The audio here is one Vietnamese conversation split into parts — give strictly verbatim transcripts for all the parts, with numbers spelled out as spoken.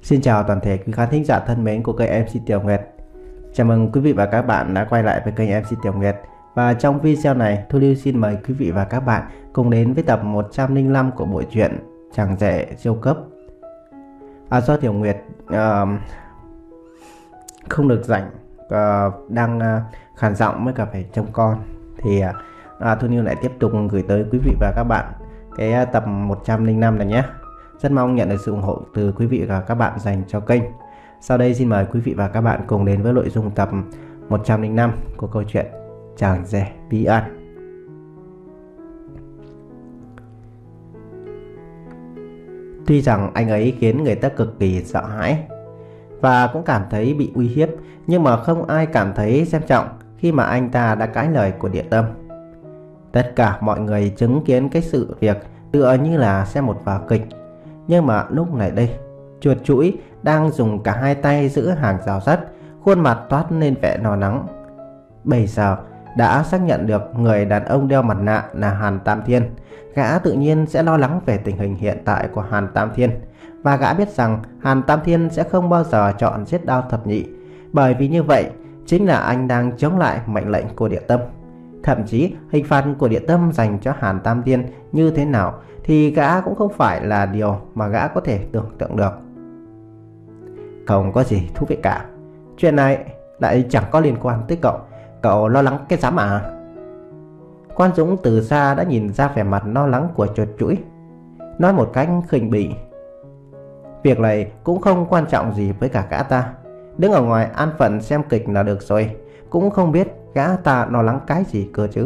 Xin chào toàn thể quý khán thính giả thân mến của kênh em xê Tiểu Nguyệt. Chào mừng quý vị và các bạn đã quay lại với kênh em xê Tiểu Nguyệt. Và trong video này, Thu Lưu xin mời quý vị và các bạn cùng đến với tập một trăm lẻ năm của bộ truyện Chàng Rể Siêu Cấp. À, do Tiểu Nguyệt uh, không được rảnh, uh, đang uh, khàn giọng với cả phải trông con, thì uh, Thu Lưu lại tiếp tục gửi tới quý vị và các bạn cái uh, tập một trăm lẻ năm này nhé. Rất mong nhận được sự ủng hộ từ quý vị và các bạn dành cho kênh. Sau đây xin mời quý vị và các bạn cùng đến với nội dung tập một trăm lẻ năm của câu chuyện Chàng Rể Bí Ẩn. Tuy rằng anh ấy khiến người ta cực kỳ sợ hãi và cũng cảm thấy bị uy hiếp, nhưng mà không ai cảm thấy xem trọng khi mà anh ta đã cãi lời của Địa Tâm. Tất cả mọi người chứng kiến cái sự việc tựa như là xem một vở kịch. Nhưng mà lúc này đây, chuột chũi đang dùng cả hai tay giữ hàng rào sắt, khuôn mặt toát lên vẻ lo lắng. Bây giờ đã xác nhận được người đàn ông đeo mặt nạ là Hàn Tam Thiên, gã tự nhiên sẽ lo lắng về tình hình hiện tại của Hàn Tam Thiên. Và gã biết rằng Hàn Tam Thiên sẽ không bao giờ chọn giết Đao Thập Nhị, bởi vì như vậy chính là anh đang chống lại mệnh lệnh của Địa Tâm. Thậm chí hình phạt của Địa Tâm dành cho Hàn Tam Thiên như thế nào thì gã cũng không phải là điều mà gã có thể tưởng tượng được. Không có gì thú vị cả. Chuyện này lại chẳng có liên quan tới cậu. Cậu lo lắng cái dám à? Quan Dũng từ xa đã nhìn ra vẻ mặt lo lắng của chuột chũi, nói một cách khinh bỉ. Việc này cũng không quan trọng gì với cả gã ta. Đứng ở ngoài an phận xem kịch là được rồi. Cũng không biết gã ta lo lắng cái gì cơ chứ.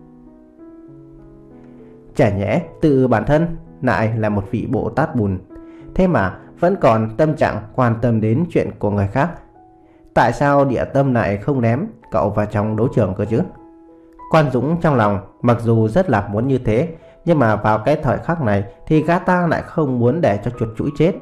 Chả nhẽ tự bản thân lại là một vị Bồ Tát bùn, thế mà vẫn còn tâm trạng quan tâm đến chuyện của người khác. Tại sao Địa Tâm lại không ném cậu vào trong đấu trường cơ chứ? Quan Dũng trong lòng mặc dù rất là muốn như thế, nhưng mà vào cái thời khắc này thì gã ta lại không muốn để cho chuột chũi chết.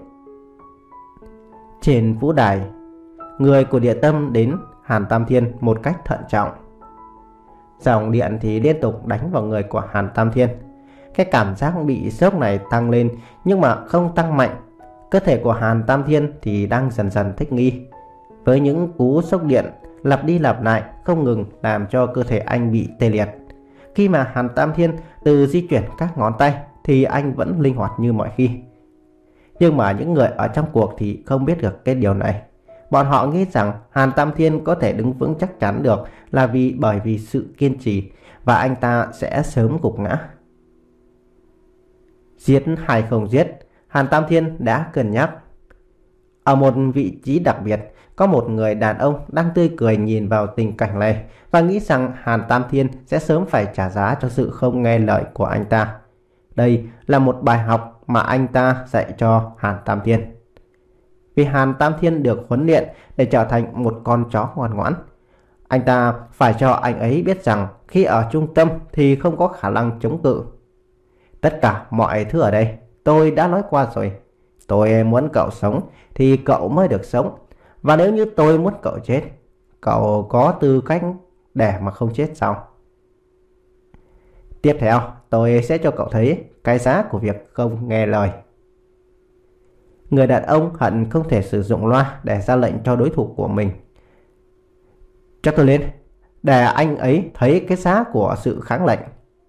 Trên vũ đài, người của Địa Tâm đến Hàn Tam Thiên một cách thận trọng. Dòng điện thì liên tục đánh vào người của Hàn Tam Thiên. Cái cảm giác bị sốc này tăng lên nhưng mà không tăng mạnh. Cơ thể của Hàn Tam Thiên thì đang dần dần thích nghi với những cú sốc điện lặp đi lặp lại không ngừng, làm cho cơ thể anh bị tê liệt. Khi mà Hàn Tam Thiên từ di chuyển các ngón tay thì anh vẫn linh hoạt như mọi khi. Nhưng mà những người ở trong cuộc thì không biết được cái điều này. Bọn họ nghĩ rằng Hàn Tam Thiên có thể đứng vững chắc chắn được là vì bởi vì sự kiên trì, và anh ta sẽ sớm gục ngã. Giết hay không giết, Hàn Tam Thiên đã cân nhắc. Ở một vị trí đặc biệt, có một người đàn ông đang tươi cười nhìn vào tình cảnh này và nghĩ rằng Hàn Tam Thiên sẽ sớm phải trả giá cho sự không nghe lời của anh ta. Đây là một bài học mà anh ta dạy cho Hàn Tam Thiên. Vì Hàn Tam Thiên được huấn luyện để trở thành một con chó ngoan ngoãn. Anh ta phải cho anh ấy biết rằng khi ở trung tâm thì không có khả năng chống cự. Tất cả mọi thứ ở đây tôi đã nói qua rồi. Tôi muốn cậu sống thì cậu mới được sống. Và nếu như tôi muốn cậu chết, cậu có tư cách để mà không chết sao? Tiếp theo tôi sẽ cho cậu thấy cái giá của việc không nghe lời. Người đàn ông hận không thể sử dụng loa để ra lệnh cho đối thủ của mình. Cho tôi lên, để anh ấy thấy cái giá của sự kháng lệnh.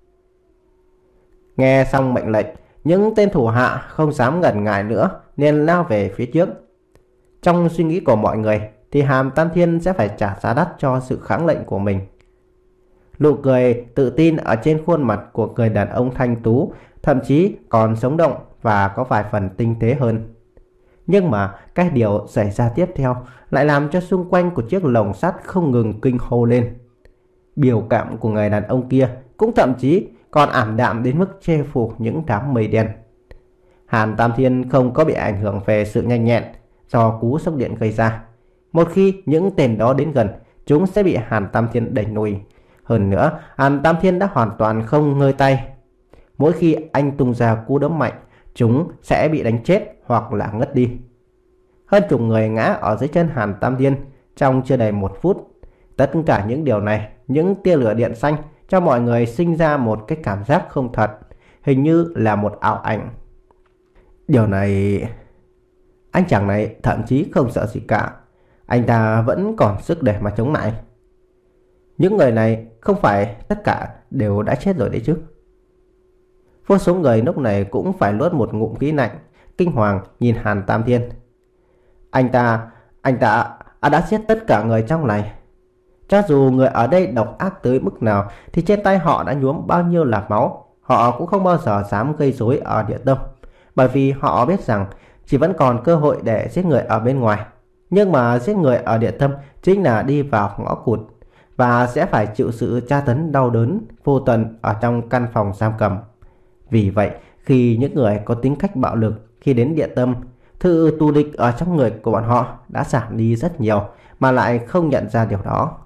Nghe xong mệnh lệnh, những tên thủ hạ không dám ngần ngại nữa nên lao về phía trước. Trong suy nghĩ của mọi người thì Hàn Tam Thiên sẽ phải trả giá đắt cho sự kháng lệnh của mình. Nụ cười tự tin ở trên khuôn mặt của người đàn ông thanh tú thậm chí còn sống động và có vài phần tinh tế hơn. Nhưng mà cái điều xảy ra tiếp theo lại làm cho xung quanh của chiếc lồng sắt không ngừng kinh hô lên. Biểu cảm của người đàn ông kia cũng thậm chí còn ảm đạm đến mức che phủ những đám mây đen. Hàn Tam Thiên không có bị ảnh hưởng về sự nhanh nhẹn do cú sốc điện gây ra. Một khi những tên đó đến gần, chúng sẽ bị Hàn Tam Thiên đẩy lùi. Hơn nữa, Hàn Tam Thiên đã hoàn toàn không ngơi tay. Mỗi khi anh tung ra cú đấm mạnh, chúng sẽ bị đánh chết hoặc là ngất đi. Hơn chục người ngã ở dưới chân Hàn Tam Thiên trong chưa đầy một phút. Tất cả những điều này, những tia lửa điện xanh cho mọi người sinh ra một cái cảm giác không thật, hình như là một ảo ảnh. Điều này... anh chàng này thậm chí không sợ gì cả. Anh ta vẫn còn sức để mà chống lại. Những người này không phải tất cả đều đã chết rồi đấy chứ? Vô số người lúc này cũng phải nuốt một ngụm khí lạnh, kinh hoàng nhìn Hàn Tam Thiên. Anh ta, anh ta à, đã giết tất cả người trong này. Cho dù người ở đây độc ác tới mức nào thì trên tay họ đã nhuốm bao nhiêu là máu, họ cũng không bao giờ dám gây rối ở Địa Tâm, bởi vì họ biết rằng chỉ vẫn còn cơ hội để giết người ở bên ngoài. Nhưng mà giết người ở Địa Tâm chính là đi vào ngõ cụt và sẽ phải chịu sự tra tấn đau đớn vô tận ở trong căn phòng giam cầm. Vì vậy, khi những người có tính cách bạo lực khi đến Địa Tâm, sự thù địch ở trong người của bọn họ đã giảm đi rất nhiều mà lại không nhận ra điều đó.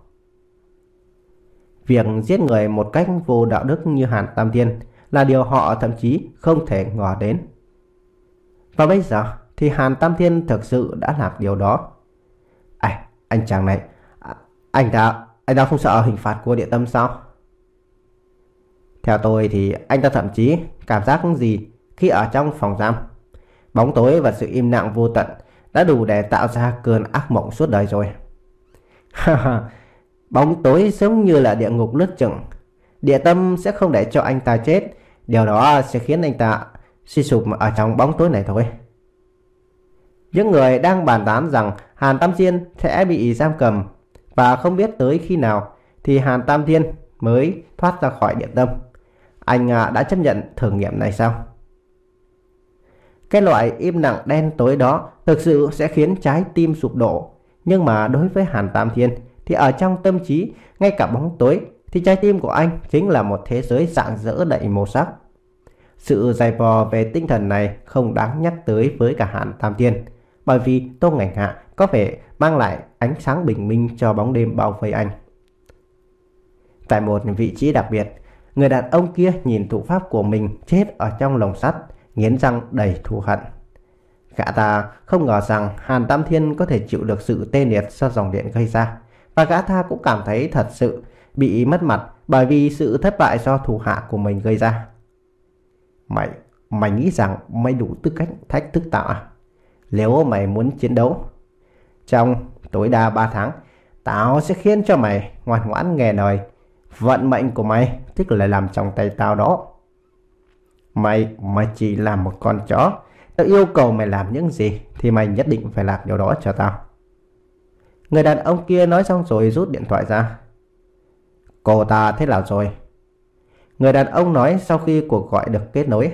Việc giết người một cách vô đạo đức như Hàn Tam Thiên là điều họ thậm chí không thể ngờ đến. Và bây giờ thì Hàn Tam Thiên thực sự đã làm điều đó. À, anh chàng này, anh ta, anh ta không sợ hình phạt của Địa Tâm sao? Theo tôi thì anh ta thậm chí cảm giác gì khi ở trong phòng giam. Bóng tối và sự im lặng vô tận đã đủ để tạo ra cơn ác mộng suốt đời rồi. Bóng tối giống như là địa ngục lướt chừng. Địa Tâm sẽ không để cho anh ta chết. Điều đó sẽ khiến anh ta suy sụp ở trong bóng tối này thôi. Những người đang bàn tán rằng Hàn Tam Thiên sẽ bị giam cầm và không biết tới khi nào thì Hàn Tam Thiên mới thoát ra khỏi Địa Tâm. Anh đã chấp nhận thử nghiệm này sao? Cái loại im lặng đen tối đó thực sự sẽ khiến trái tim sụp đổ. Nhưng mà đối với Hàn Tam Thiên thì ở trong tâm trí, ngay cả bóng tối, thì trái tim của anh chính là một thế giới rạng rỡ đầy màu sắc. Sự dày vò về tinh thần này không đáng nhắc tới với cả Hàn Tam Thiên, bởi vì Tô Ngành Hạ có vẻ mang lại ánh sáng bình minh cho bóng đêm bao vây anh. Tại một vị trí đặc biệt, người đàn ông kia nhìn thủ pháp của mình chết ở trong lồng sắt, nghiến răng đầy thù hận. Gã ta không ngờ rằng Hàn Tam Thiên có thể chịu được sự tê liệt do dòng điện gây ra, và gã ta cũng cảm thấy thật sự bị mất mặt bởi vì sự thất bại do thủ hạ của mình gây ra. Mày, mày nghĩ rằng mày đủ tư cách thách thức tao à? Nếu mày muốn chiến đấu, trong tối đa ba tháng, tao sẽ khiến cho mày ngoan ngoãn nghe lời. Vận mệnh của mày tức là làm trong tay tao đó. Mày, mày chỉ là một con chó. Tao yêu cầu mày làm những gì thì mày nhất định phải làm điều đó cho tao. Người đàn ông kia nói xong rồi rút điện thoại ra. Cô ta thế nào rồi? Người đàn ông nói sau khi cuộc gọi được kết nối.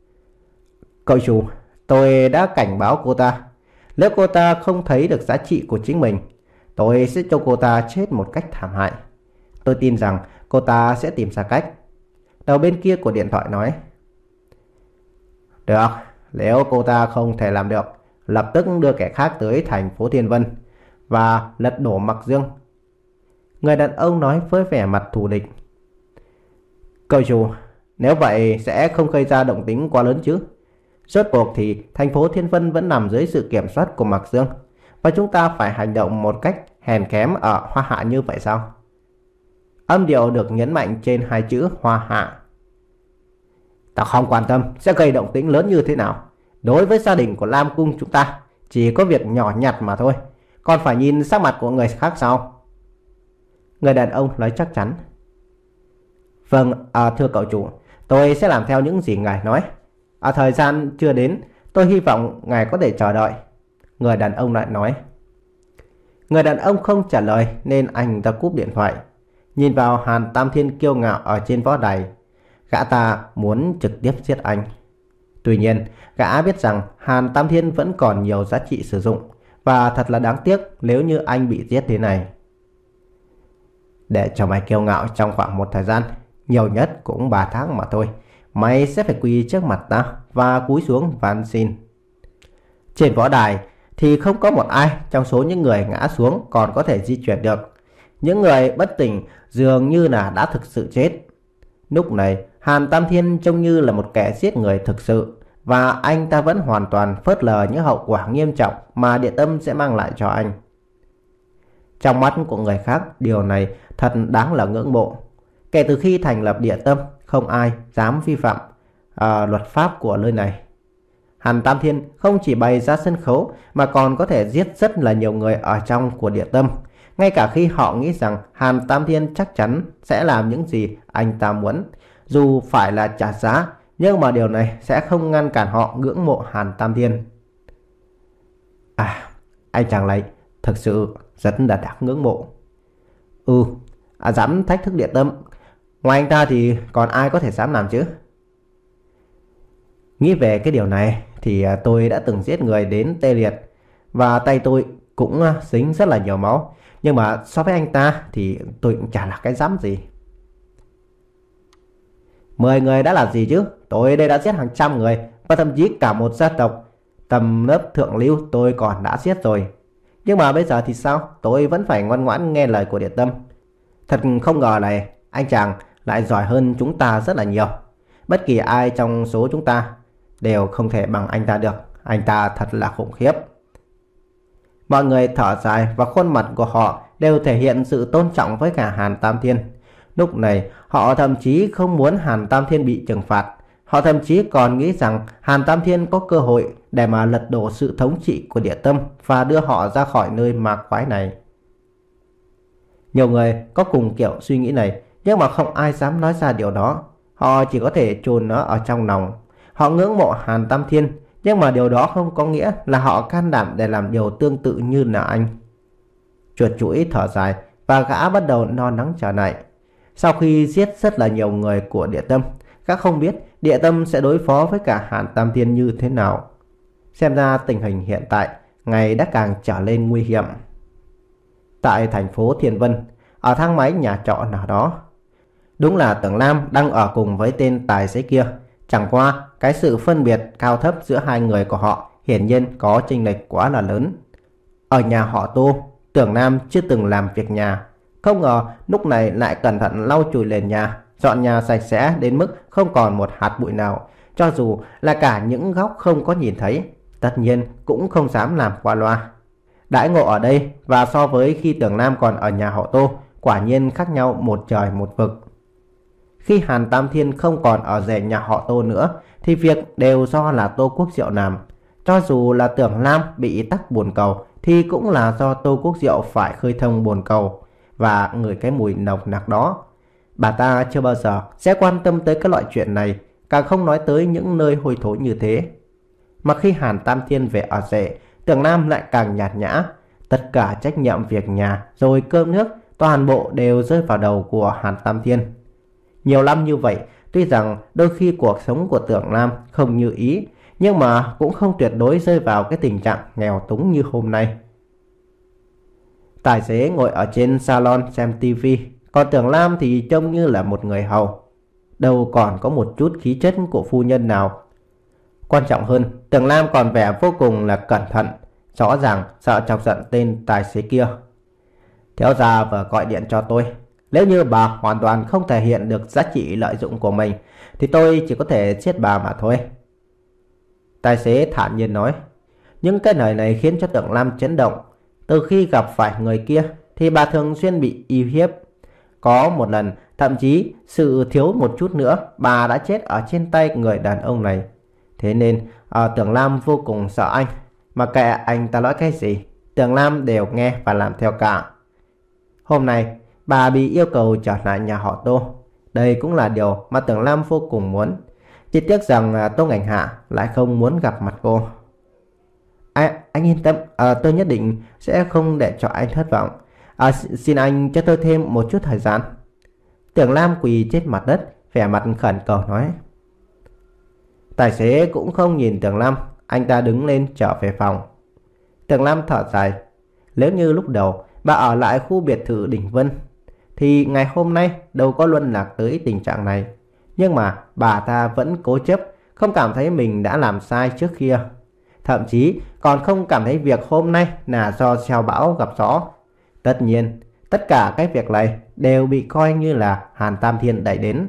Cậu chủ, tôi đã cảnh báo cô ta. Nếu cô ta không thấy được giá trị của chính mình, tôi sẽ cho cô ta chết một cách thảm hại. Tôi tin rằng cô ta sẽ tìm ra cách. Đầu bên kia của điện thoại nói. Được, nếu cô ta không thể làm được, lập tức đưa kẻ khác tới thành phố Thiên Vân và lật đổ Mặc Dương. Người đàn ông nói với vẻ mặt thù địch. Cậu chủ, nếu vậy sẽ không gây ra động tĩnh quá lớn chứ? Rốt cuộc thì thành phố Thiên Vân vẫn nằm dưới sự kiểm soát của Mặc Dương, và chúng ta phải hành động một cách hèn kém ở Hoa Hạ như vậy sao? Âm điệu được nhấn mạnh trên hai chữ Hoa Hạ. Ta không quan tâm sẽ gây động tĩnh lớn như thế nào. Đối với gia đình của Lam Cung chúng ta chỉ có việc nhỏ nhặt mà thôi, còn phải nhìn sắc mặt của người khác sao? Người đàn ông nói chắc chắn. Vâng, à, thưa cậu chủ, tôi sẽ làm theo những gì ngài nói. À, thời gian chưa đến, tôi hy vọng ngài có thể chờ đợi. Người đàn ông lại nói. Người đàn ông không trả lời nên anh ta cúp điện thoại. Nhìn vào Hàn Tam Thiên kiêu ngạo ở trên võ đài, gã ta muốn trực tiếp giết anh. Tuy nhiên, gã biết rằng Hàn Tam Thiên vẫn còn nhiều giá trị sử dụng, và thật là đáng tiếc nếu như anh bị giết thế này. Để cho mày kiêu ngạo trong khoảng một thời gian, nhiều nhất cũng ba tháng mà thôi, mày sẽ phải quỳ trước mặt ta và cúi xuống van xin. Trên võ đài thì không có một ai trong số những người ngã xuống còn có thể di chuyển được. Những người bất tỉnh dường như là đã thực sự chết. Lúc này Hàn Tam Thiên trông như là một kẻ giết người thực sự, và anh ta vẫn hoàn toàn phớt lờ những hậu quả nghiêm trọng mà Địa Tâm sẽ mang lại cho anh. Trong mắt của người khác, điều này thật đáng là ngưỡng mộ. Kể từ khi thành lập Địa Tâm, không ai dám vi phạm uh, luật pháp của nơi này. Hàn Tam Thiên không chỉ bày ra sân khấu mà còn có thể giết rất là nhiều người ở trong của địa tâm. Ngay cả khi họ nghĩ rằng Hàn Tam Thiên chắc chắn sẽ làm những gì anh ta muốn, dù phải là trả giá, nhưng mà điều này sẽ không ngăn cản họ ngưỡng mộ Hàn Tam Thiên. À, anh chàng này thực sự rất là đáng ngưỡng mộ. Ừ, à, dám thách thức địa tâm, ngoài anh ta thì còn ai có thể dám làm chứ? Nghĩ về cái điều này thì tôi đã từng giết người đến tê liệt, và tay tôi cũng dính rất là nhiều máu. Nhưng mà so với anh ta thì tôi cũng chả là cái dám gì. Mười người đã là gì chứ? Tôi đây đã giết hàng trăm người, và thậm chí cả một gia tộc tầm lớp thượng lưu tôi còn đã giết rồi. Nhưng mà bây giờ thì sao? Tôi vẫn phải ngoan ngoãn nghe lời của địa tâm. Thật không ngờ này, anh chàng lại giỏi hơn chúng ta rất là nhiều. Bất kỳ ai trong số chúng ta đều không thể bằng anh ta được. Anh ta thật là khủng khiếp. Mọi người thở dài và khuôn mặt của họ đều thể hiện sự tôn trọng với cả Hàn Tam Thiên. Lúc này họ thậm chí không muốn Hàn Tam Thiên bị trừng phạt. Họ thậm chí còn nghĩ rằng Hàn Tam Thiên có cơ hội để mà lật đổ sự thống trị của địa tâm và đưa họ ra khỏi nơi ma quái này. Nhiều người có cùng kiểu suy nghĩ này, nhưng mà không ai dám nói ra điều đó. Họ chỉ có thể chôn nó ở trong lòng. Họ ngưỡng mộ Hàn Tam Thiên, nhưng mà điều đó không có nghĩa là họ can đảm để làm điều tương tự như là anh. Chuột chuỗi thở dài và gã bắt đầu no nắng trở lại. Sau khi giết rất là nhiều người của địa tâm, gã không biết địa tâm sẽ đối phó với cả Hàn Tam Thiên như thế nào. Xem ra tình hình hiện tại ngày đã càng trở lên nguy hiểm. Tại thành phố Thiên Vân, ở thang máy nhà trọ nào đó, đúng là Tưởng Lam đang ở cùng với tên tài xế kia. Chẳng qua cái sự phân biệt cao thấp giữa hai người của họ hiển nhiên có chênh lệch quá là lớn. Ở nhà họ Tô, Tưởng Lam chưa từng làm việc nhà, không ngờ lúc này lại cẩn thận lau chùi nền nhà, dọn nhà sạch sẽ đến mức không còn một hạt bụi nào. Cho dù là cả những góc không có nhìn thấy, tất nhiên cũng không dám làm qua loa. Đãi ngộ ở đây và so với khi Tưởng Lam còn ở nhà họ Tô quả nhiên khác nhau một trời một vực. Khi Hàn Tam Thiên không còn ở rể nhà họ Tô nữa thì việc đều do là Tô Quốc Diệu làm. Cho dù là Tưởng Lam bị tắc bồn cầu thì cũng là do Tô Quốc Diệu phải khơi thông bồn cầu và ngửi cái mùi nồng nặc đó. Bà ta chưa bao giờ sẽ quan tâm tới các loại chuyện này, càng không nói tới những nơi hôi thối như thế. Mà khi Hàn Tam Thiên về ở rể, Tưởng Lam lại càng nhạt nhã. Tất cả trách nhiệm việc nhà rồi cơm nước toàn bộ đều rơi vào đầu của Hàn Tam Thiên. Nhiều năm như vậy, tuy rằng đôi khi cuộc sống của Tưởng Lam không như ý, nhưng mà cũng không tuyệt đối rơi vào cái tình trạng nghèo túng như hôm nay. Tài xế ngồi ở trên salon xem tivi, còn Tưởng Lam thì trông như là một người hầu, đâu còn có một chút khí chất của phu nhân nào. Quan trọng hơn, Tưởng Lam còn vẻ vô cùng là cẩn thận, rõ ràng sợ chọc giận tên tài xế kia. Thiếu gia vừa gọi điện cho tôi. Nếu như bà hoàn toàn không thể hiện được giá trị lợi dụng của mình thì tôi chỉ có thể giết bà mà thôi. Tài xế thản nhiên nói. Những cái lời này khiến cho Tưởng Lam chấn động. Từ khi gặp phải người kia thì bà thường xuyên bị uy hiếp. Có một lần thậm chí sự thiếu một chút nữa bà đã chết ở trên tay người đàn ông này. Thế nên à, Tưởng Lam vô cùng sợ anh. Mà kệ anh ta nói cái gì, Tưởng Lam đều nghe và làm theo cả. Hôm nay bà bị yêu cầu trở lại nhà họ Tô. Đây cũng là điều mà Tưởng Lam vô cùng muốn. Chỉ tiếc rằng Tô Ngành Hạ lại không muốn gặp mặt cô. À, anh yên tâm, à, tôi nhất định sẽ không để cho anh thất vọng. À, xin anh cho tôi thêm một chút thời gian. Tưởng Lam quỳ trên mặt đất, vẻ mặt khẩn cầu nói. Tài xế cũng không nhìn Tưởng Lam, anh ta đứng lên trở về phòng. Tưởng Lam thở dài. Nếu như lúc đầu bà ở lại khu biệt thự Đỉnh Vân thì ngày hôm nay đâu có luân lạc tới tình trạng này. Nhưng mà bà ta vẫn cố chấp, không cảm thấy mình đã làm sai trước kia. Thậm chí còn không cảm thấy việc hôm nay là do gieo bão gặp gió. Tất nhiên, tất cả các việc này đều bị coi như là Hàn Tam Thiên đẩy đến.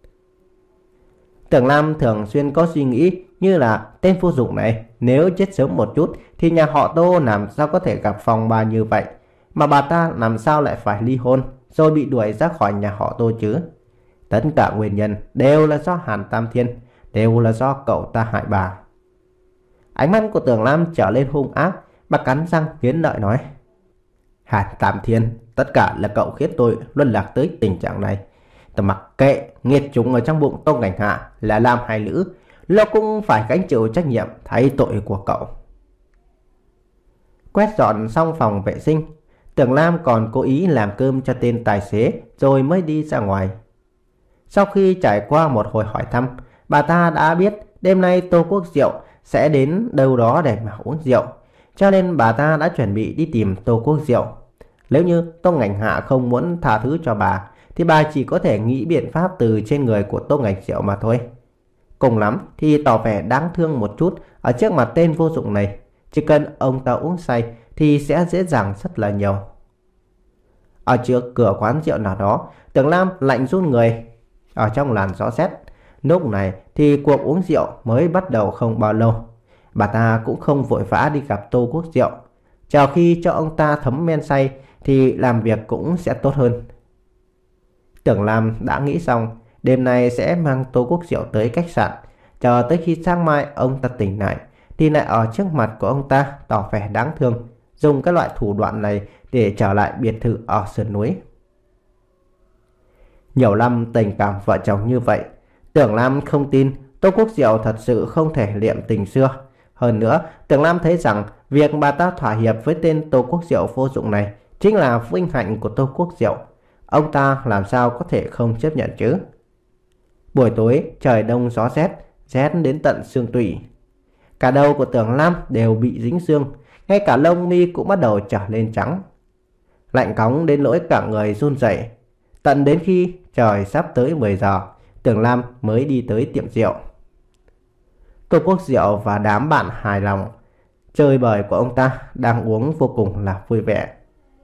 Tưởng Lam thường xuyên có suy nghĩ như là tên vô dụng này nếu chết sớm một chút thì nhà họ Tô làm sao có thể gặp phong ba như vậy. Mà bà ta làm sao lại phải ly hôn rồi bị đuổi ra khỏi nhà họ Tô chứ. Tất cả nguyên nhân đều là do Hàn Tam Thiên, đều là do cậu ta hại bà. Ánh mắt của Tưởng Lam trở lên hung ác. Bà cắn răng nghiến lợi nói: Hàn Tam Thiên, tất cả là cậu khiến tôi luân lạc tới tình trạng này. Tôi mặc kệ nghiệt chủng ở trong bụng Tô Ngành Hạ là nam hay nữ, nó cũng phải gánh chịu trách nhiệm thay tội của cậu. Quét dọn xong phòng vệ sinh, Tưởng Lam còn cố ý làm cơm cho tên tài xế rồi mới đi ra ngoài. Sau khi trải qua một hồi hỏi thăm, bà ta đã biết đêm nay Tô Quốc Diệu sẽ đến đâu đó để mà uống rượu, cho nên bà ta đã chuẩn bị đi tìm Tô Quốc Diệu. Nếu như Tô Ngành Hạ không muốn tha thứ cho bà thì bà chỉ có thể nghĩ biện pháp từ trên người của Tô Ngành Diệu mà thôi. Cùng lắm thì tỏ vẻ đáng thương một chút ở trước mặt tên vô dụng này. Chỉ cần ông ta uống say thì sẽ dễ dàng rất là nhiều. Ở trước cửa quán rượu nào đó, Tưởng Lam lạnh run người ở trong làn gió rét. Lúc này thì cuộc uống rượu mới bắt đầu không bao lâu. Bà ta cũng không vội vã đi gặp Tô Quốc Diệu. Chờ khi cho ông ta thấm men say thì làm việc cũng sẽ tốt hơn. Tưởng Lam đã nghĩ xong, đêm nay sẽ mang Tô Quốc Diệu tới khách sạn. Chờ tới khi sáng mai ông ta tỉnh lại thì lại ở trước mặt của ông ta tỏ vẻ đáng thương, dùng các loại thủ đoạn này để trở lại biệt thự ở sườn núi. Nhiều năm tình cảm vợ chồng như vậy, Tưởng Lam không tin Tô Quốc Diệu thật sự không thể liệm tình xưa. Hơn nữa, Tưởng Lam thấy rằng việc bà ta thỏa hiệp với tên Tô Quốc Diệu vô dụng này chính là vinh hạnh của Tô Quốc Diệu. Ông ta làm sao có thể không chấp nhận chứ? Buổi tối trời đông gió rét, rét đến tận xương tủy. Cả đầu của Tưởng Lam đều bị dính sương, ngay cả lông mi cũng bắt đầu trở lên trắng. Lạnh cóng đến nỗi cả người run rẩy. Tận đến khi trời sắp tới mười giờ, Tưởng Lam mới đi tới tiệm rượu. Tô Quốc Diệu và đám bạn hài lòng. Chơi bời của ông ta đang uống vô cùng là vui vẻ.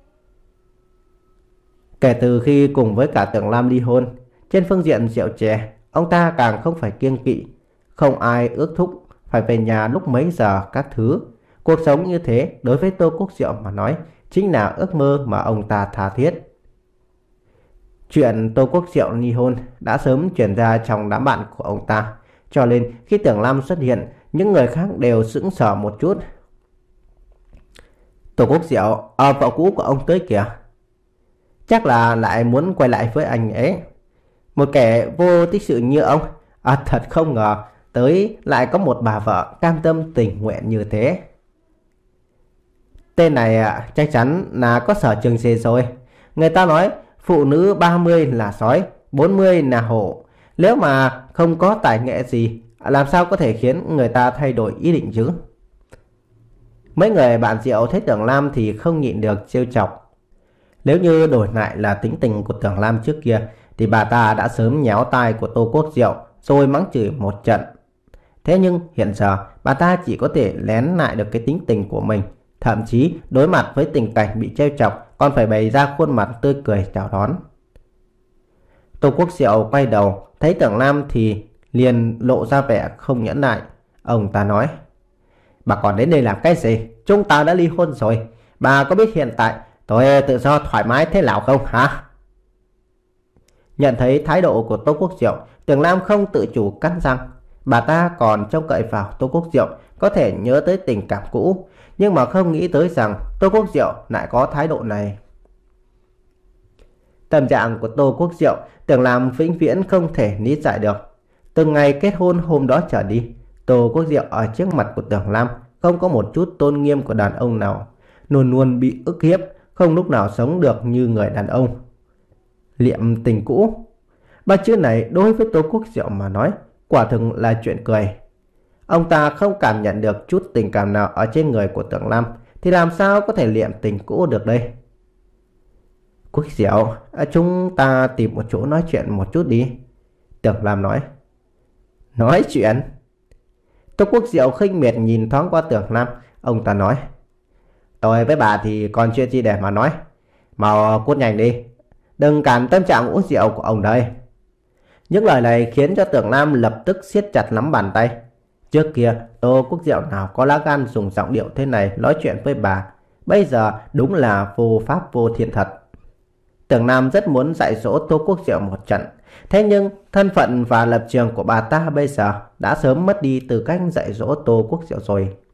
Kể từ khi cùng với cả Tưởng Lam ly hôn, trên phương diện rượu chè, ông ta càng không phải kiêng kỵ. Không ai ước thúc phải về nhà lúc mấy giờ các thứ. Cuộc sống như thế đối với Tô Quốc Diệu mà nói chính là ước mơ mà ông ta tha thiết. Chuyện Tô Quốc Diệu ly hôn đã sớm truyền ra trong đám bạn của ông ta, cho nên khi Tưởng Lam xuất hiện, những người khác đều sững sờ một chút. Tô Quốc Diệu, à, vợ cũ của ông tới kìa. Chắc là lại muốn quay lại với anh ấy. Một kẻ vô tích sự như ông, à, thật không ngờ tới lại có một bà vợ cam tâm tình nguyện như thế. Tên này à, chắc chắn là có sở trường gì rồi. Người ta nói phụ nữ ba mươi là sói, bốn mươi là hổ. Nếu mà không có tài nghệ gì, làm sao có thể khiến người ta thay đổi ý định chứ? Mấy người bạn rượu thấy Tưởng Lam thì không nhịn được trêu chọc. Nếu như đổi lại là tính tình của Tưởng Lam trước kia thì bà ta đã sớm nhéo tai của Tô Quốc Diệu rồi mắng chửi một trận. Thế nhưng hiện giờ bà ta chỉ có thể lén lại được cái tính tình của mình. Thậm chí đối mặt với tình cảnh bị trêu chọc còn phải bày ra khuôn mặt tươi cười chào đón. Tô Quốc Diệu quay đầu thấy Tưởng Lam thì liền lộ ra vẻ không nhẫn nại. Ông ta nói: Bà còn đến đây làm cái gì? Chúng ta đã ly hôn rồi. Bà có biết hiện tại tôi tự do thoải mái thế nào không hả? Nhận thấy thái độ của Tô Quốc Diệu, Tưởng Lam không tự chủ cắn răng. Bà ta còn trông cậy vào Tô Quốc Diệu có thể nhớ tới tình cảm cũ, nhưng mà không nghĩ tới rằng Tô Quốc Diệu lại có thái độ này. Tâm trạng của Tô Quốc Diệu Tưởng Lam vĩnh viễn không thể lý giải được. Từ ngày kết hôn hôm đó trở đi, Tô Quốc Diệu ở trước mặt của Tưởng Lam không có một chút tôn nghiêm của đàn ông nào, luôn luôn bị ức hiếp, không lúc nào sống được như người đàn ông. Liệm tình cũ, ba chữ này đối với Tô Quốc Diệu mà nói quả thực là chuyện cười. Ông ta không cảm nhận được chút tình cảm nào ở trên người của Tưởng Lam thì làm sao có thể liệm tình cũ được đây? Quốc Diệu, chúng ta tìm một chỗ nói chuyện một chút đi, Tưởng Lam nói. Nói chuyện? Tô Quốc Diệu khinh miệt nhìn thoáng qua Tưởng Lam. Ông ta nói: Tôi với bà thì còn chuyện gì để mà nói. Mau cút nhanh đi, đừng cản tâm trạng uống rượu của ông đây. Những lời này khiến cho Tưởng Lam lập tức siết chặt nắm bàn tay. Trước kia Tô Quốc Diệu nào có lá gan dùng giọng điệu thế này nói chuyện với bà. Bây giờ đúng là vô pháp vô thiên thật. Tưởng Lam rất muốn dạy dỗ Tô Quốc Diệu một trận. Thế nhưng thân phận và lập trường của bà ta bây giờ đã sớm mất đi tư cách dạy dỗ Tô Quốc Diệu rồi.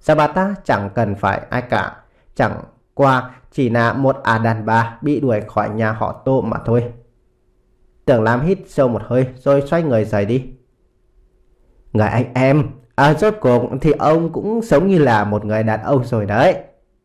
Sao bà ta chẳng cần phải ai cả, chẳng qua chỉ là một ả đàn bà bị đuổi khỏi nhà họ Tô mà thôi. Tưởng Lam hít sâu một hơi rồi xoay người rời đi. Người anh em, à, rốt cuộc thì ông cũng sống như là một người đàn ông rồi đấy.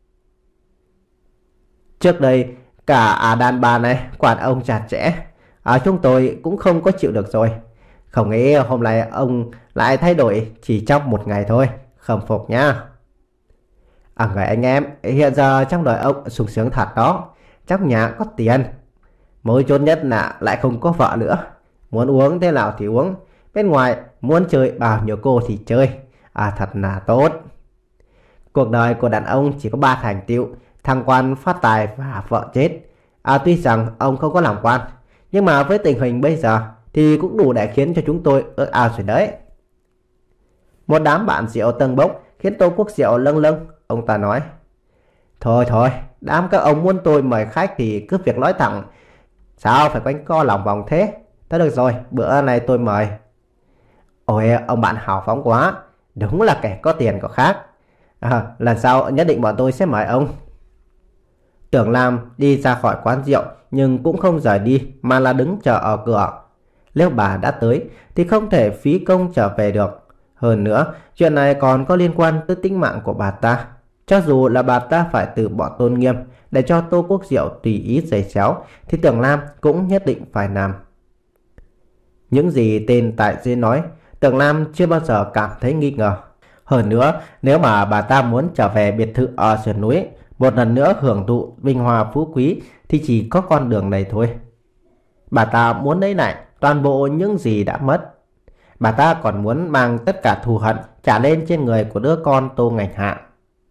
Trước đây cả ả đàn bà này quản ông chặt chẽ, à, chúng tôi cũng không có chịu được rồi. Không nghĩ hôm nay ông lại thay đổi chỉ trong một ngày thôi. Không phục nhá. À, người anh em, hiện giờ trong đời ông sung sướng thật đó. Trong nhà có tiền, mối chốt nhất là lại không có vợ nữa. Muốn uống thế nào thì uống, bên ngoài muốn chơi bao nhiêu cô thì chơi. À, thật là tốt. Cuộc đời của đàn ông chỉ có ba thành tựu: thăng quan, phát tài và vợ chết. À, tuy rằng ông không có làm quan, nhưng mà với tình hình bây giờ thì cũng đủ để khiến cho chúng tôi ước ao rồi đấy. Một đám bạn rượu tâng bốc khiến Tô Quốc Diệu lâng lâng. Ông ta nói: Thôi thôi, đám các ông muốn tôi mời khách thì cứ việc nói thẳng, sao phải quanh co lòng vòng thế? Thôi được rồi, bữa nay tôi mời. Ôi, ông bạn hào phóng quá, đúng là kẻ có tiền có khác. À, lần sau nhất định bọn tôi sẽ mời ông. Tưởng Lam đi ra khỏi quán rượu nhưng cũng không rời đi mà là đứng chờ ở cửa. Nếu bà đã tới thì không thể phí công trở về được. Hơn nữa, chuyện này còn có liên quan tới tính mạng của bà ta. Cho dù là bà ta phải từ bỏ tôn nghiêm để cho Tô Quốc Diệu tùy ý giày xéo thì Tưởng Lam cũng nhất định phải làm. Những gì tên tài xế nói, Tưởng Lam chưa bao giờ cảm thấy nghi ngờ. Hơn nữa, nếu mà bà ta muốn trở về biệt thự ở sườn núi, một lần nữa hưởng thụ vinh hoa phú quý thì chỉ có con đường này thôi. Bà ta muốn lấy lại toàn bộ những gì đã mất. Bà ta còn muốn mang tất cả thù hận trả lên trên người của đứa con Tô Ngạch Hạ.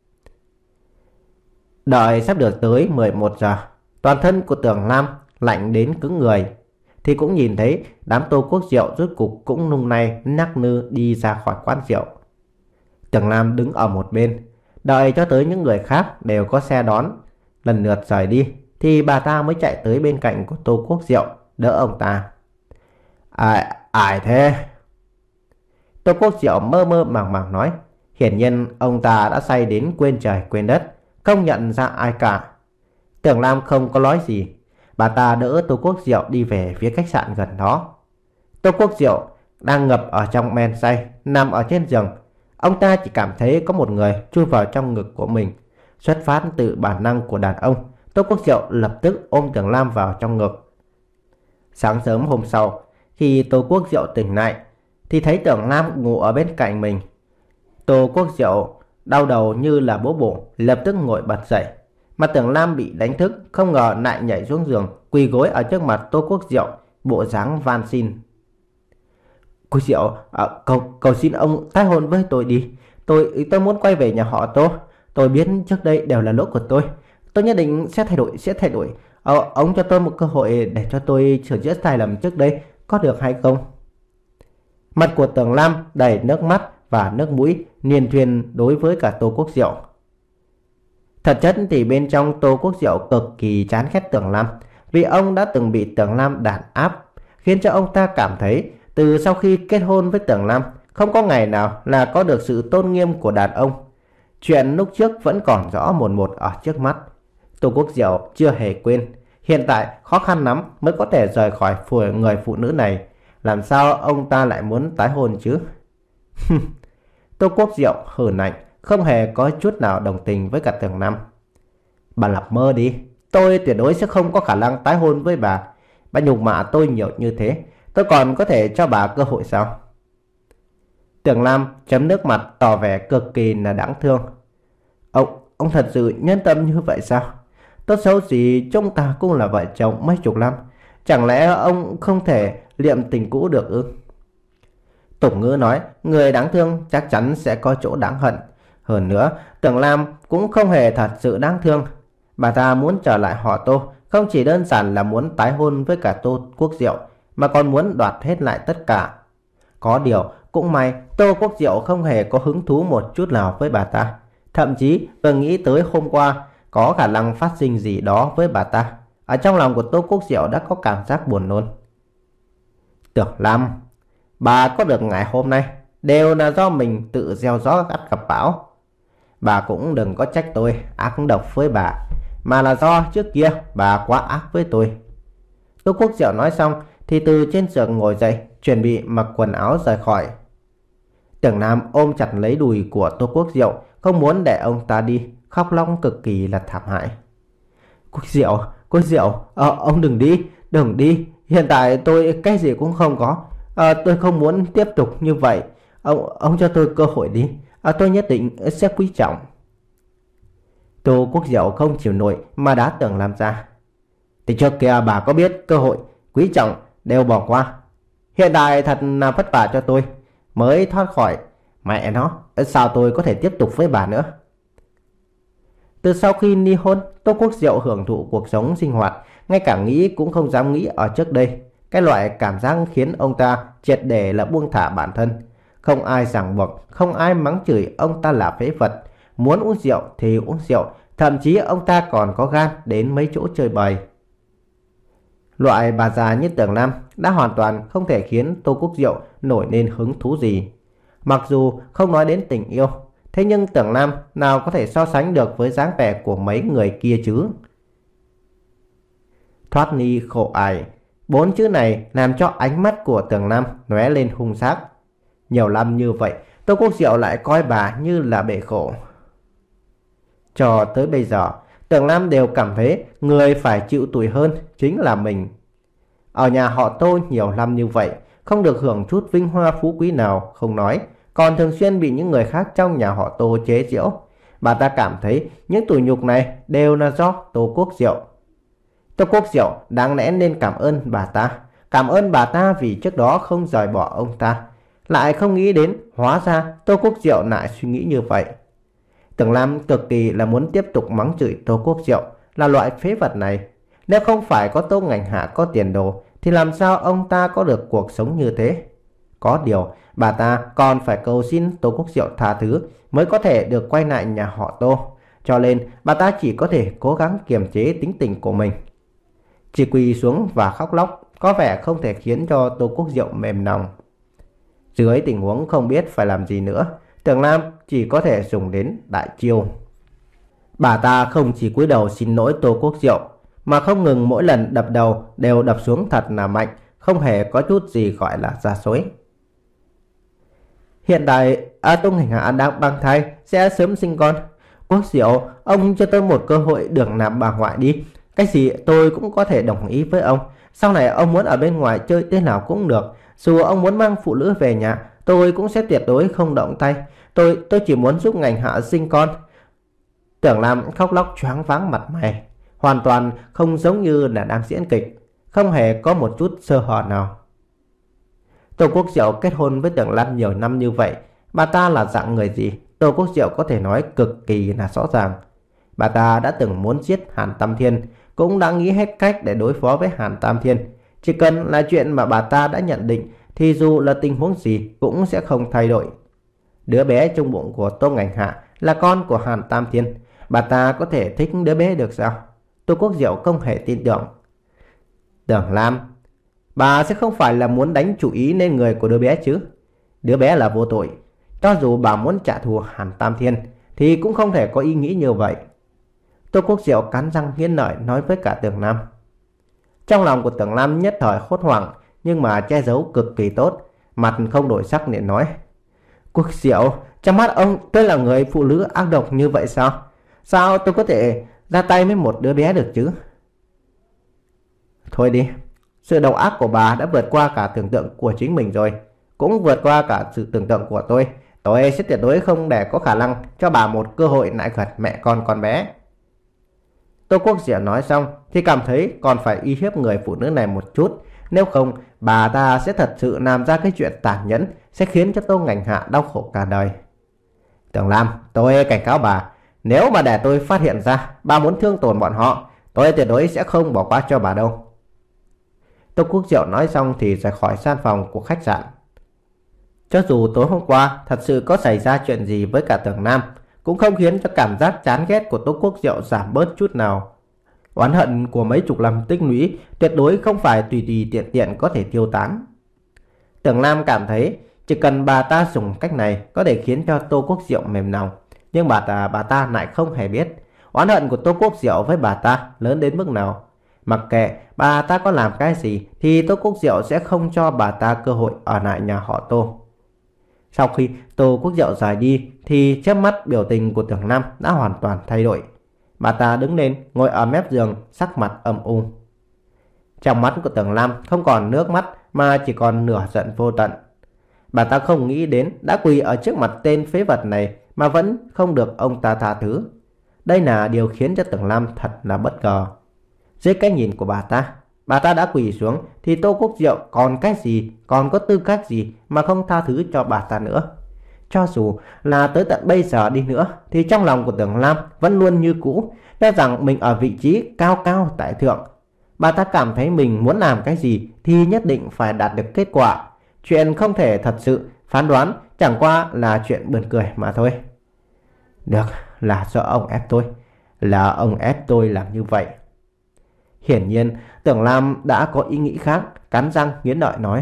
Đợi sắp được tới mười một giờ, toàn thân của Tưởng Lam lạnh đến cứng người, thì cũng nhìn thấy đám Tô Quốc Diệu rốt cục cũng nung nay nắc nư đi ra khỏi quán rượu. Tưởng Lam đứng ở một bên, đợi cho tới những người khác đều có xe đón lần lượt rời đi thì bà ta mới chạy tới bên cạnh của Tô Quốc Diệu đỡ ông ta. Ai, ai thế? Tô Quốc Diệu mơ mơ màng màng nói. Hiển nhiên ông ta đã say đến quên trời quên đất, không nhận ra ai cả. Tưởng Lam không có nói gì. Bà ta đỡ Tô Quốc Diệu đi về phía khách sạn gần đó. Tô Quốc Diệu đang ngập ở trong men say, nằm ở trên giường. Ông ta chỉ cảm thấy có một người chui vào trong ngực của mình. Xuất phát từ bản năng của đàn ông, Tô Quốc Diệu lập tức ôm Tưởng Lam vào trong ngực. Sáng sớm hôm sau, khi Tô Quốc Diệu tỉnh lại thì thấy Tưởng Lam ngủ ở bên cạnh mình. Tô Quốc Diệu đau đầu như là bố bổ, lập tức ngồi bật dậy. Mà Tưởng Lam bị đánh thức, không ngờ lại nhảy xuống giường, quỳ gối ở trước mặt Tô Quốc Diệu, bộ dáng van xin. Cô Diệu, à, cầu, cầu xin ông tái hôn với tôi đi. Tôi tôi muốn quay về nhà họ Tô. Tôi biết trước đây đều là lỗi của tôi. Tôi nhất định sẽ thay đổi, sẽ thay đổi. Ờ, ông cho tôi một cơ hội để cho tôi sửa chữa sai lầm trước đây, có được hay không? Mặt của Tưởng Lam đầy nước mắt và nước mũi niên thuyền đối với cả Tô Quốc Diệu. Thật chất thì bên trong Tô Quốc Diệu cực kỳ chán ghét Tưởng Lam, vì ông đã từng bị Tưởng Lam đàn áp, khiến cho ông ta cảm thấy từ sau khi kết hôn với Tưởng Lam, không có ngày nào là có được sự tôn nghiêm của đàn ông. Chuyện lúc trước vẫn còn rõ mồn một ở trước mắt. Tô Quốc Diệu chưa hề quên. Hiện tại khó khăn lắm mới có thể rời khỏi phủi người phụ nữ này. Làm sao ông ta lại muốn tái hôn chứ? Tô Quốc Diệu hừ lạnh, không hề có chút nào đồng tình với cả Tưởng Lam. Bà nằm mơ đi. Tôi tuyệt đối sẽ không có khả năng tái hôn với bà. Bà nhục mạ tôi nhiều như thế, tôi còn có thể cho bà cơ hội sao? Tưởng Lam chấm nước mặt tỏ vẻ cực kỳ là đáng thương. Ông, ông thật sự nhân tâm như vậy sao? Tốt xấu gì chúng ta cũng là vợ chồng mấy chục năm. Chẳng lẽ ông không thể liệm tình cũ được ư? Tục ngữ nói, người đáng thương chắc chắn sẽ có chỗ đáng hận. Hơn nữa, Tưởng Lam cũng không hề thật sự đáng thương. Bà ta muốn trở lại họ Tô, không chỉ đơn giản là muốn tái hôn với cả Tô Quốc Diệu, mà còn muốn đoạt hết lại tất cả. Có điều, cũng may Tô Quốc Diệu không hề có hứng thú một chút nào với bà ta. Thậm chí vừa nghĩ tới hôm qua có khả năng phát sinh gì đó với bà ta, ở trong lòng của Tô Quốc Diệu đã có cảm giác buồn nôn. Tưởng Lam, bà có được ngày hôm nay đều là do mình tự gieo gió gặt gặp bão. Bà cũng đừng có trách tôi ác độc với bà, mà là do trước kia bà quá ác với tôi. Tô Quốc Diệu nói xong thì từ trên giường ngồi dậy, chuẩn bị mặc quần áo rời khỏi. Tưởng Nam ôm chặt lấy đùi của Tô Quốc Diệu, không muốn để ông ta đi, khóc lóc cực kỳ là thảm hại. Quốc Diệu, Quốc Diệu, à, ông đừng đi, đừng đi. Hiện tại tôi cái gì cũng không có. À, tôi không muốn tiếp tục như vậy. Ông, ông cho tôi cơ hội đi. À, tôi nhất định sẽ quý trọng. Tô Quốc Diệu không chịu nổi mà đá Tưởng Lam ra. Thì trước kia bà có biết cơ hội, quý trọng đều bỏ qua. Hiện tại thật là vất vả cho tôi mới thoát khỏi. Mẹ nó, sao tôi có thể tiếp tục với bà nữa? Từ sau khi ly hôn, Tô Quốc Diệu hưởng thụ cuộc sống sinh hoạt, ngay cả nghĩ cũng không dám nghĩ ở trước đây. Cái loại cảm giác khiến ông ta triệt để là buông thả bản thân. Không ai ràng buộc, không ai mắng chửi ông ta là phế vật. Muốn uống rượu thì uống rượu, thậm chí ông ta còn có gan đến mấy chỗ chơi bời. Loại bà già như Tưởng Lam đã hoàn toàn không thể khiến Tô Quốc Diệu nổi lên hứng thú gì. Mặc dù không nói đến tình yêu, thế nhưng Tưởng Lam nào có thể so sánh được với dáng vẻ của mấy người kia chứ? Thoát ni khổ ải, bốn chữ này làm cho ánh mắt của Tưởng Lam lóe lên hung sắc. Nhiều năm như vậy, Tô Quốc Diệu lại coi bà như là bể khổ. Cho tới bây giờ, Tưởng Lam đều cảm thấy người phải chịu tủi hơn chính là mình. Ở nhà họ Tô nhiều năm như vậy, không được hưởng chút vinh hoa phú quý nào không nói, còn thường xuyên bị những người khác trong nhà họ Tô chế giễu. Bà ta cảm thấy những tủi nhục này đều là do Tô Quốc Diệu. Tô Quốc Diệu đáng lẽ nên cảm ơn bà ta, cảm ơn bà ta vì trước đó không rời bỏ ông ta. Lại không nghĩ đến hóa ra Tô Quốc Diệu lại suy nghĩ như vậy. Tưởng Lam cực kỳ là muốn tiếp tục mắng chửi Tô Quốc Diệu là loại phế vật này. Nếu không phải có Tô Ngành Hạ có tiền đồ thì làm sao ông ta có được cuộc sống như thế? Có điều bà ta còn phải cầu xin Tô Quốc Diệu tha thứ mới có thể được quay lại nhà họ Tô. Cho nên bà ta chỉ có thể cố gắng kiềm chế tính tình của mình. Chỉ quỳ xuống và khóc lóc có vẻ không thể khiến cho Tô Quốc Diệu mềm lòng. Dưới tình huống không biết phải làm gì nữa, Tưởng Lam chỉ có thể dùng đến đại chiêu. Bà ta không chỉ cúi đầu xin lỗi Tô Quốc Diệu, mà không ngừng mỗi lần đập đầu đều đập xuống thật là mạnh, không hề có chút gì gọi là giả dối. Hiện tại A Tô Ngành Hạ đang mang thai, sẽ sớm sinh con. Quốc Diệu, ông cho tôi một cơ hội được làm bà ngoại đi. Cái gì tôi cũng có thể đồng ý với ông. Sau này ông muốn ở bên ngoài chơi thế nào cũng được. Dù ông muốn mang phụ nữ về nhà, tôi cũng sẽ tuyệt đối không động tay. Tôi tôi chỉ muốn giúp Ngành Hạ sinh con. Tưởng Lam khóc lóc choáng váng mặt mày, hoàn toàn không giống như là đang diễn kịch, không hề có một chút sơ hở nào. Tô Quốc Diệu kết hôn với Tưởng Lam nhiều năm như vậy, bà ta là dạng người gì, Tô Quốc Diệu có thể nói cực kỳ là rõ ràng. Bà ta đã từng muốn giết Hàn Tam Thiên, cũng đã nghĩ hết cách để đối phó với Hàn Tam Thiên. Chỉ cần là chuyện mà bà ta đã nhận định thì dù là tình huống gì cũng sẽ không thay đổi. Đứa bé trong bụng của Tô Ngành Hạ là con của Hàn Tam Thiên, bà ta có thể thích đứa bé được sao? Tô Quốc Diệu không hề tin tưởng. Tưởng Lam, bà sẽ không phải là muốn đánh chủ ý lên người của đứa bé chứ? Đứa bé là vô tội, cho dù bà muốn trả thù Hàn Tam Thiên thì cũng không thể có ý nghĩ như vậy. Tô Quốc Diệu cắn răng nghiến lợi nói với cả Tưởng Lam. Trong lòng của Tưởng Lam nhất thời hốt hoảng, nhưng mà che giấu cực kỳ tốt, mặt không đổi sắc để nói. Quốc Diệu, trong mắt ông tôi là người phụ nữ ác độc như vậy sao? Sao tôi có thể ra tay với một đứa bé được chứ? Thôi đi, sự độc ác của bà đã vượt qua cả tưởng tượng của chính mình rồi, cũng vượt qua cả sự tưởng tượng của tôi. Tôi sẽ tuyệt đối không để có khả năng cho bà một cơ hội lại gật mẹ con con bé. Tô Quốc Diệu nói xong thì cảm thấy còn phải uy hiếp người phụ nữ này một chút. Nếu không bà ta sẽ thật sự làm ra cái chuyện tàn nhẫn, sẽ khiến cho Tô Ngành Hạ đau khổ cả đời. Tưởng Lam, tôi cảnh cáo bà, nếu mà để tôi phát hiện ra bà muốn thương tổn bọn họ, tôi tuyệt đối sẽ không bỏ qua cho bà đâu. Tô Quốc Diệu nói xong thì rời khỏi gian phòng của khách sạn. Cho dù tối hôm qua thật sự có xảy ra chuyện gì với cả Tưởng Lam, cũng không khiến cho cảm giác chán ghét của Tô Quốc Diệu giảm bớt chút nào. Oán hận của mấy chục năm tích lũy tuyệt đối không phải tùy tùy tiện tiện có thể tiêu tán. Tưởng Lam cảm thấy chỉ cần bà ta dùng cách này có thể khiến cho Tô Quốc Diệu mềm lòng. Nhưng bà ta, bà ta lại không hề biết oán hận của Tô Quốc Diệu với bà ta lớn đến mức nào. Mặc kệ bà ta có làm cái gì thì Tô Quốc Diệu sẽ không cho bà ta cơ hội ở lại nhà họ Tô. Sau khi Tô Quốc Diệu rời đi thì chớp mắt biểu tình của Tưởng Lam đã hoàn toàn thay đổi. Bà ta đứng lên ngồi ở mép giường, sắc mặt âm u. Trong mắt của Tưởng Lam không còn nước mắt mà chỉ còn nửa giận vô tận. Bà ta không nghĩ đến đã quỳ ở trước mặt tên phế vật này mà vẫn không được ông ta tha thứ. Đây là điều khiến cho Tưởng Lam thật là bất ngờ. Dưới cái nhìn của bà ta, bà ta đã quỳ xuống thì Tô Quốc Diệu còn cái gì, còn có tư cách gì mà không tha thứ cho bà ta nữa. Cho dù là tới tận bây giờ đi nữa thì trong lòng của Tưởng Lam vẫn luôn như cũ, cho rằng mình ở vị trí cao cao tại thượng. Bà ta cảm thấy mình muốn làm cái gì thì nhất định phải đạt được kết quả. Chuyện không thể thật sự phán đoán, chẳng qua là chuyện buồn cười mà thôi. Được, là do ông ép tôi, là ông ép tôi làm như vậy. Hiển nhiên Tưởng Lam đã có ý nghĩ khác, cắn răng nghiến lợi nói.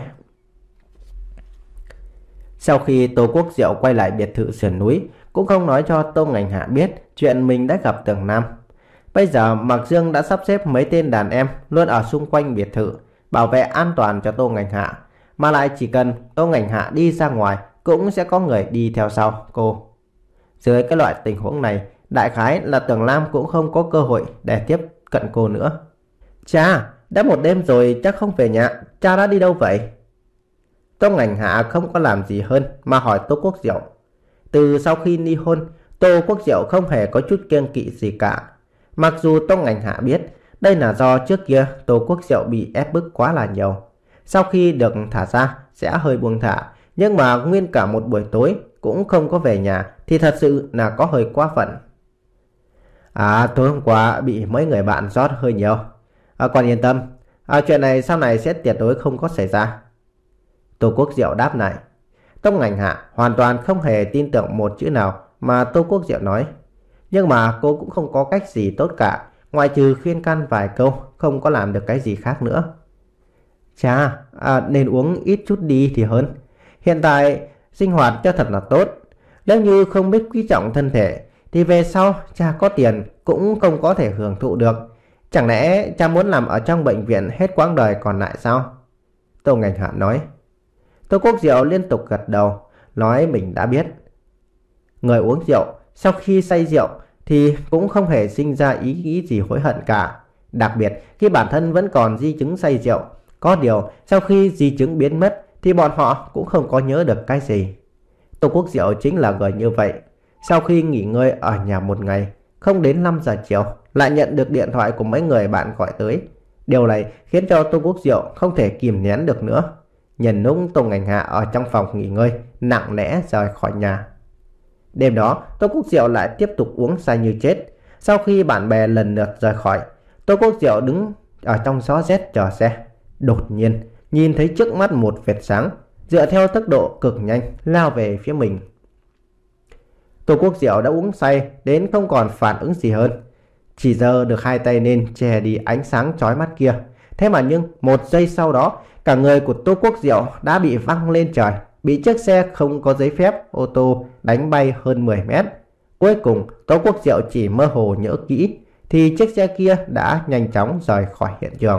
Sau khi Tô Quốc Diệu quay lại biệt thự sườn núi, cũng không nói cho Tô Ngành Hạ biết chuyện mình đã gặp Tưởng Lam. Bây giờ Mạc Dương đã sắp xếp mấy tên đàn em luôn ở xung quanh biệt thự, bảo vệ an toàn cho Tô Ngành Hạ. Mà lại chỉ cần Tô Ngành Hạ đi ra ngoài cũng sẽ có người đi theo sau cô. Dưới cái loại tình huống này, đại khái là Tưởng Lam cũng không có cơ hội để tiếp cận cô nữa. Cha, đã một đêm rồi chắc không về nhà, cha đã đi đâu vậy? Tô Ngành Hạ không có làm gì hơn mà hỏi Tô Quốc Diệu. Từ sau khi ly hôn, Tô Quốc Diệu không hề có chút kiêng kỵ gì cả. Mặc dù Tô Ngành Hạ biết đây là do trước kia Tô Quốc Diệu bị ép bức quá là nhiều, sau khi được thả ra sẽ hơi buông thả, nhưng mà nguyên cả một buổi tối cũng không có về nhà thì thật sự là có hơi quá phận. À, tối hôm qua bị mấy người bạn rót hơi nhiều. À, còn yên tâm, à, chuyện này sau này sẽ tuyệt đối không có xảy ra. Tô Quốc Diệu đáp lại. Tô Ngành Hạ hoàn toàn không hề tin tưởng một chữ nào mà Tô Quốc Diệu nói. Nhưng mà cô cũng không có cách gì tốt cả, ngoại trừ khuyên can vài câu, không có làm được cái gì khác nữa. Cha, à, nên uống ít chút đi thì hơn. Hiện tại sinh hoạt cho thật là tốt. Nếu như không biết quý trọng thân thể thì về sau cha có tiền cũng không có thể hưởng thụ được. Chẳng lẽ cha muốn làm ở trong bệnh viện hết quãng đời còn lại sao? Tô Ngành Hạ nói. Tô Quốc Diệu liên tục gật đầu, nói mình đã biết. Người uống rượu sau khi say rượu thì cũng không hề sinh ra ý nghĩ gì hối hận cả. Đặc biệt khi bản thân vẫn còn di chứng say rượu. Có điều sau khi di chứng biến mất thì bọn họ cũng không có nhớ được cái gì. Tô Quốc Diệu chính là người như vậy. Sau khi nghỉ ngơi ở nhà một ngày, không đến năm giờ chiều lại nhận được điện thoại của mấy người bạn gọi tới. Điều này khiến cho Tô Quốc Diệu không thể kìm nén được nữa. Nhìn lúc Tô Ngành Hạ ở trong phòng nghỉ ngơi, nặng lẽ rời khỏi nhà. Đêm đó Tô Quốc Diệu lại tiếp tục uống say như chết. Sau khi bạn bè lần lượt rời khỏi, Tô Quốc Diệu đứng ở trong gió rét chờ xe. Đột nhiên nhìn thấy trước mắt một vệt sáng dựa theo tốc độ cực nhanh lao về phía mình. Tô Quốc Diệu đã uống say đến không còn phản ứng gì hơn, chỉ giơ được hai tay lên che đi ánh sáng chói mắt kia. Thế mà nhưng một giây sau đó, cả người của Tô Quốc Diệu đã bị văng lên trời, bị chiếc xe không có giấy phép ô tô đánh bay hơn mười mét. Cuối cùng Tô Quốc Diệu chỉ mơ hồ nhớ kỹ thì chiếc xe kia đã nhanh chóng rời khỏi hiện trường.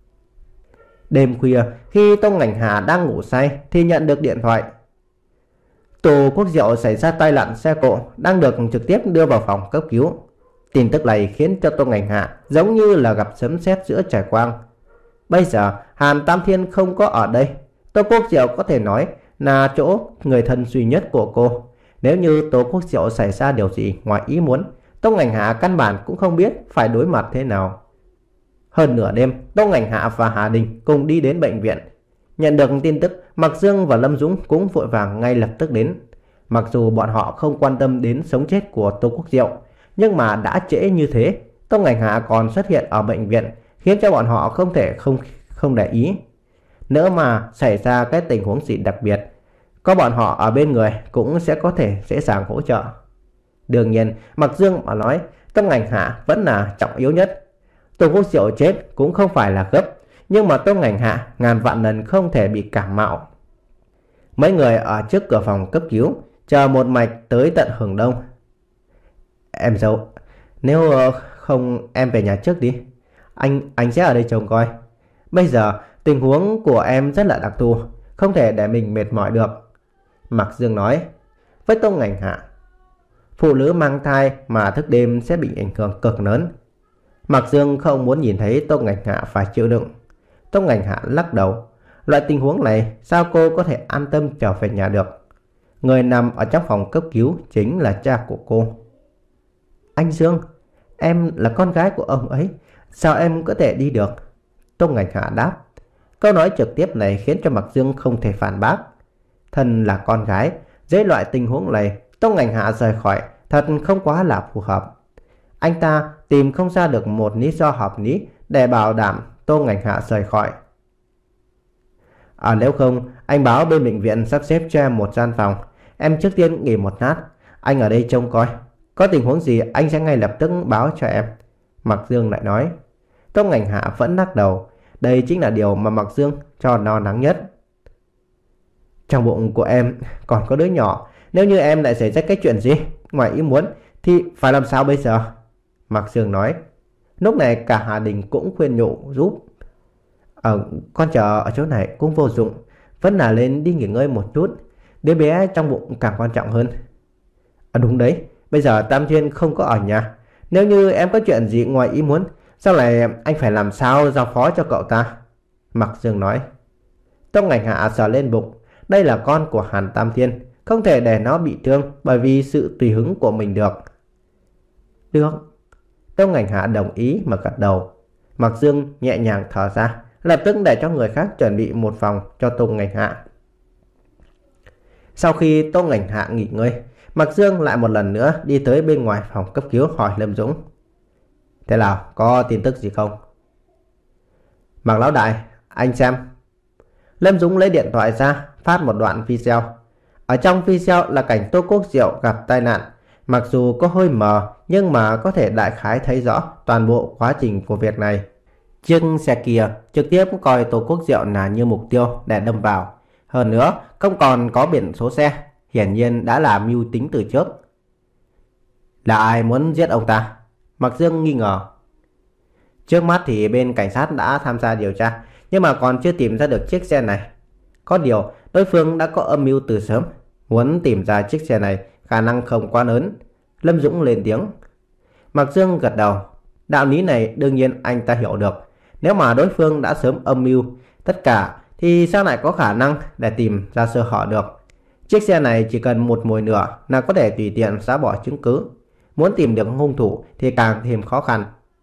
Đêm khuya, khi Tô Ngành Hà đang ngủ say thì nhận được điện thoại. Tô Quốc Diệu xảy ra tai nạn xe cộ, đang được trực tiếp đưa vào phòng cấp cứu. Tin tức này khiến cho Tô Ngành Hạ giống như là gặp sấm sét giữa trời quang. Bây giờ Hàn Tam Thiên không có ở đây, Tô Quốc Diệu có thể nói là chỗ người thân duy nhất của cô. Nếu như Tô Quốc Diệu xảy ra điều gì ngoài ý muốn, Tô Ngành Hạ căn bản cũng không biết phải đối mặt thế nào. Hơn nửa đêm, Tô Ngành Hạ và Hà Đình cùng đi đến bệnh viện. Nhận được tin tức, Mạc Dương và Lâm Dũng cũng vội vàng ngay lập tức đến. Mặc dù bọn họ không quan tâm đến sống chết của Tô Quốc Diệu, nhưng mà đã trễ như thế, Tô Ngành Hạ còn xuất hiện ở bệnh viện, khiến cho bọn họ không thể không không để ý. Nữa mà xảy ra cái tình huống gì đặc biệt, có bọn họ ở bên người cũng sẽ có thể dễ dàng hỗ trợ. Đương nhiên, Mạc Dương mà nói, Tô Ngành Hạ vẫn là trọng yếu nhất. Tô Quốc Diệu chết cũng không phải là gấp, nhưng mà Tô Ngành Hạ ngàn vạn lần không thể bị cảm mạo. Mấy người ở trước cửa phòng cấp cứu chờ một mạch tới tận hừng đông. Em dâu, nếu ờ, không em về nhà trước đi. Anh anh sẽ ở đây trông coi. Bây giờ tình huống của em rất là đặc thù, không thể để mình mệt mỏi được. Mạc Dương nói với Tô Ngành Hạ. Phụ nữ mang thai mà thức đêm sẽ bị ảnh hưởng cực lớn. Mạc Dương không muốn nhìn thấy Tô Ngành Hạ phải chịu đựng. Tô Ngành Hạ lắc đầu. Loại tình huống này sao cô có thể an tâm trở về nhà được? Người nằm ở trong phòng cấp cứu chính là cha của cô. Anh Dương, em là con gái của ông ấy, sao em có thể đi được? Tô Ngành Hạ đáp. Câu nói trực tiếp này khiến cho Mạc Dương không thể phản bác. Thân là con gái, dưới loại tình huống này, Tô Ngành Hạ rời khỏi thật không quá là phù hợp. Anh ta tìm không ra được một lý do hợp lý để bảo đảm Tô Ngành Hạ rời khỏi. À nếu không, anh báo bên bệnh viện sắp xếp cho em một gian phòng. Em trước tiên nghỉ một lát, anh ở đây trông coi. Có tình huống gì anh sẽ ngay lập tức báo cho em. Mạc Dương lại nói. Tô Ngành Hạ vẫn lắc đầu. Đây chính là điều mà Mạc Dương cho lo lắng nhất. Trong bụng của em còn có đứa nhỏ. Nếu như em lại xảy ra cái chuyện gì ngoài ý muốn thì phải làm sao bây giờ? Mạc Dương nói. Lúc này cả Hà Đình cũng khuyên nhủ giúp. Ờ, con chờ ở chỗ này cũng vô dụng. Vẫn là lên đi nghỉ ngơi một chút. Đứa bé trong bụng càng quan trọng hơn. À, đúng đấy. Bây giờ Tam Thiên không có ở nhà. Nếu như em có chuyện gì ngoài ý muốn, sau này anh phải làm sao giao phó cho cậu ta? Mạc Dương nói. Tô Ngành Hạ sờ lên bụng. Đây là con của Hàn Tam Thiên, không thể để nó bị thương bởi vì sự tùy hứng của mình được. Được. Tô Ngành Hạ đồng ý mà gật đầu. Mạc Dương nhẹ nhàng thở ra, lập tức để cho người khác chuẩn bị một phòng cho Tô Ngành Hạ. Sau khi Tô Ngành Hạ nghỉ ngơi, Mạc Dương lại một lần nữa đi tới bên ngoài phòng cấp cứu hỏi Lâm Dũng. Thế nào, có tin tức gì không? Mạc Lão Đại, anh xem. Lâm Dũng lấy điện thoại ra, phát một đoạn video. Ở trong video là cảnh Tô Quốc Diệu gặp tai nạn. Mặc dù có hơi mờ, nhưng mà có thể đại khái thấy rõ toàn bộ quá trình của việc này. Chiếc xe kia trực tiếp coi Tô Quốc Diệu là như mục tiêu để đâm vào. Hơn nữa, không còn có biển số xe, hiển nhiên đã là mưu tính từ trước. Là ai muốn giết ông ta? Mạc Dương nghi ngờ. Trước mắt thì bên cảnh sát đã tham gia điều tra, nhưng mà còn chưa tìm ra được chiếc xe này. Có điều, đối phương đã có âm mưu từ sớm. Muốn tìm ra chiếc xe này khả năng không quá lớn. Lâm Dũng lên tiếng. Mạc Dương gật đầu. Đạo lý này đương nhiên anh ta hiểu được. Nếu mà đối phương đã sớm âm mưu tất cả thì sao lại có khả năng để tìm ra sơ hở được? Chiếc xe này chỉ cần một mồi lửa là có thể tùy tiện xóa bỏ chứng cứ. Muốn tìm được hung thủ thì càng thêm khó khăn.